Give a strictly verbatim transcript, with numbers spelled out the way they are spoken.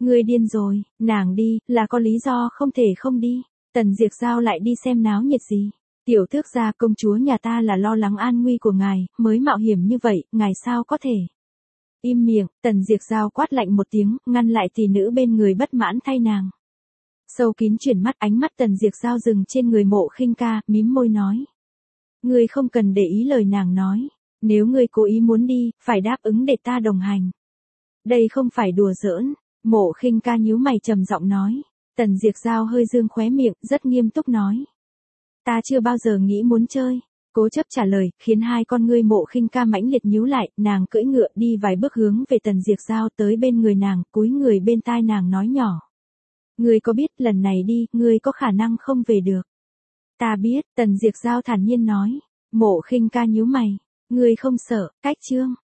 Ngươi điên rồi, nàng đi, là có lý do không thể không đi. Tần Diệp Giao lại đi xem náo nhiệt gì. Tiểu thước gia công chúa nhà ta là lo lắng an nguy của ngài, mới mạo hiểm như vậy, ngài sao có thể. Im miệng, Tần Diệp Giao quát lạnh một tiếng, ngăn lại tỷ nữ bên người bất mãn thay nàng. Sâu kín chuyển mắt, ánh mắt Tần Diệp Giao dừng trên người Mộ Khinh Ca, mím môi nói. Ngươi không cần để ý lời nàng nói. Nếu ngươi cố ý muốn đi, phải đáp ứng để ta đồng hành. Đây không phải đùa giỡn. Mộ Khinh Ca nhíu mày trầm giọng nói. Tần Diệp Giao hơi dương khóe miệng, rất nghiêm túc nói. Ta chưa bao giờ nghĩ muốn chơi. Cố chấp trả lời, khiến hai con ngươi Mộ Khinh Ca mãnh liệt nhíu lại, nàng cưỡi ngựa đi vài bước hướng về Tần Diệp Giao tới bên người nàng, cúi người bên tai nàng nói nhỏ. Ngươi có biết lần này đi, ngươi có khả năng không về được. Ta biết, Tần Diệp Giao thản nhiên nói. Mộ Khinh Ca nhíu mày. Ngươi không sợ, cách chương.